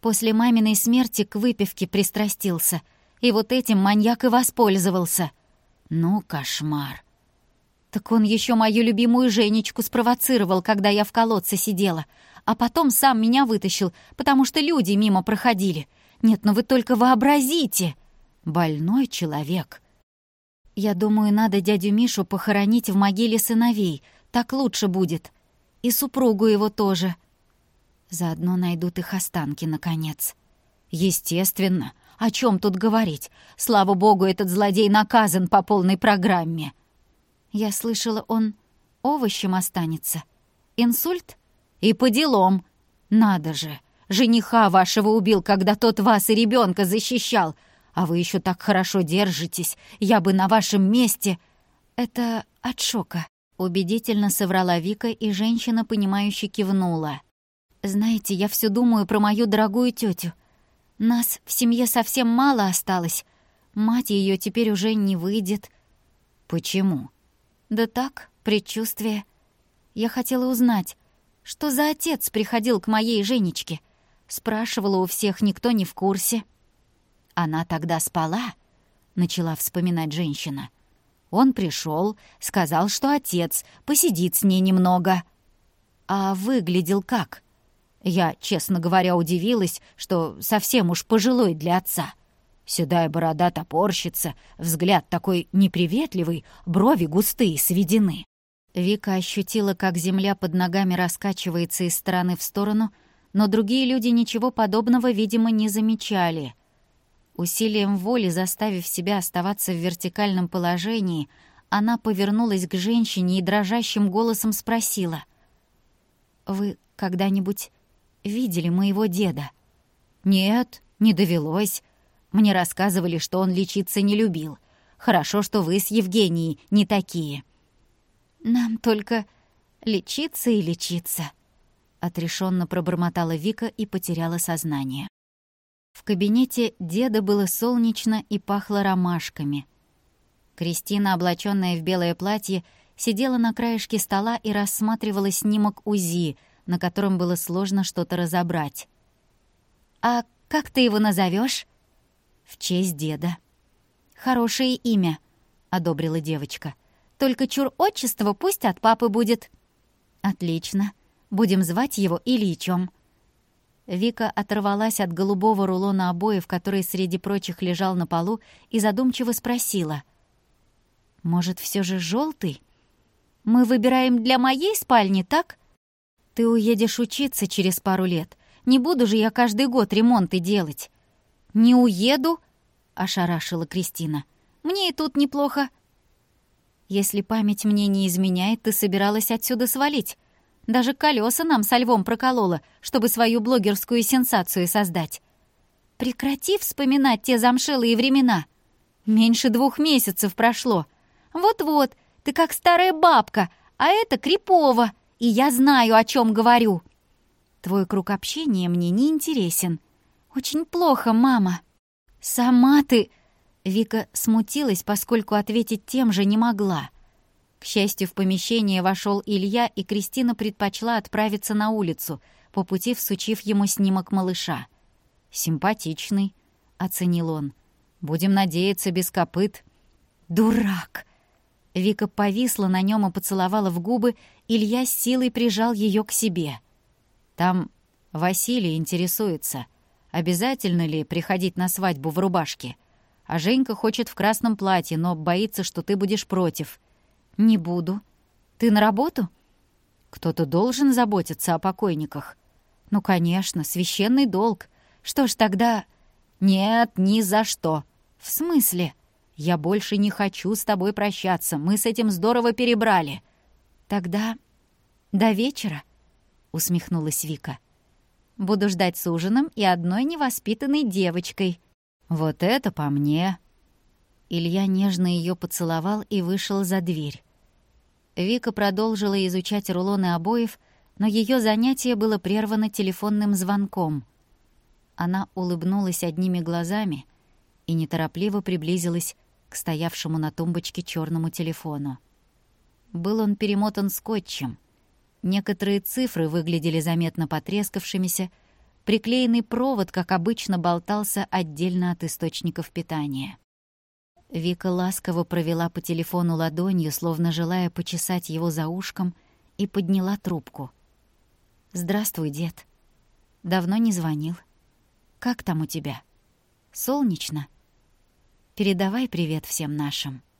После маминой смерти к выпивке пристрастился, и вот этим маньяк и воспользовался. Ну, кошмар. Так он еще мою любимую Женечку спровоцировал, когда я в колодце сидела, а потом сам меня вытащил, потому что люди мимо проходили. Нет, ну вы только вообразите! Больной человек. Я думаю, надо дядю Мишу похоронить в могиле сыновей, так лучше будет. И супругу его тоже. Заодно найдут их останки, наконец. Естественно. О чем тут говорить? Слава богу, этот злодей наказан по полной программе. Я слышала, он овощем останется. Инсульт? И по делам. Надо же, жениха вашего убил, когда тот вас и ребенка защищал. А вы еще так хорошо держитесь. Я бы на вашем месте... Это от шока. Убедительно соврала Вика, и женщина, понимающе кивнула. Знаете, я все думаю про мою дорогую тетю. Нас в семье совсем мало осталось. Мать ее теперь уже не выйдет. Почему? Да так, предчувствие. Я хотела узнать, что за отец приходил к моей Женечке. Спрашивала у всех, никто не в курсе. Она тогда спала, начала вспоминать женщина. Он пришел, сказал, что отец, посидит с ней немного. А выглядел как? Я, честно говоря, удивилась, что совсем уж пожилой для отца. Седая борода топорщится, взгляд такой неприветливый, брови густые, сведены. Вика ощутила, как земля под ногами раскачивается из стороны в сторону, но другие люди ничего подобного, видимо, не замечали. Усилием воли, заставив себя оставаться в вертикальном положении, она повернулась к женщине и дрожащим голосом спросила: «Вы когда-нибудь видели моего деда?» «Нет, не довелось. Мне рассказывали, что он лечиться не любил. Хорошо, что вы с Евгенией не такие». «Нам только лечиться и лечиться», — отрешенно пробормотала Вика и потеряла сознание. В кабинете деда было солнечно и пахло ромашками. Кристина, облачённая в белое платье, сидела на краешке стола и рассматривала снимок УЗИ, на котором было сложно что-то разобрать. «А как ты его назовёшь?» «В честь деда». «Хорошее имя», — одобрила девочка. «Только чур отчество пусть от папы будет». «Отлично. Будем звать его Ильичом». Вика оторвалась от голубого рулона обоев, который среди прочих лежал на полу, и задумчиво спросила: «Может, всё же жёлтый? Мы выбираем для моей спальни, так? Ты уедешь учиться через пару лет. Не буду же я каждый год ремонты делать». «Не уеду?» — ошарашила Кристина. «Мне и тут неплохо». «Если память мне не изменяет, ты собиралась отсюда свалить. Даже колёса нам со львом проколола, чтобы свою блогерскую сенсацию создать. Прекрати вспоминать те замшелые времена. Меньше 2 месяцев прошло. Вот-вот, ты как старая бабка, а это крипово, и я знаю, о чём говорю. Твой круг общения мне не интересен. Очень плохо, мама». «Сама ты...» Вика смутилась, поскольку ответить тем же не могла. К счастью, в помещение вошёл Илья, и Кристина предпочла отправиться на улицу, по пути всучив ему снимок малыша. «Симпатичный», — оценил он. «Будем надеяться, без копыт». «Дурак!» Вика повисла на нём и поцеловала в губы, Илья с силой прижал её к себе. «Там Василий интересуется, обязательно ли приходить на свадьбу в рубашке. А Женька хочет в красном платье, но боится, что ты будешь против». «Не буду. Ты на работу?» «Кто-то должен заботиться о покойниках». «Ну, конечно, священный долг. Что ж тогда...» «Нет, ни за что». «В смысле?» «Я больше не хочу с тобой прощаться. Мы с этим здорово перебрали». «Тогда до вечера», — усмехнулась Вика. «Буду ждать с ужином и одной невоспитанной девочкой». «Вот это по мне!» Илья нежно её поцеловал и вышел за дверь. Вика продолжила изучать рулоны обоев, но её занятие было прервано телефонным звонком. Она улыбнулась одними глазами и неторопливо приблизилась к стоявшему на тумбочке чёрному телефону. Был он перемотан скотчем. Некоторые цифры выглядели заметно потрескавшимися, Приклеенный провод, как обычно, болтался отдельно от источников питания. Вика ласково провела по телефону ладонью, словно желая почесать его за ушком, и подняла трубку. «Здравствуй, дед. Давно не звонил. Как там у тебя? Солнечно? Передавай привет всем нашим».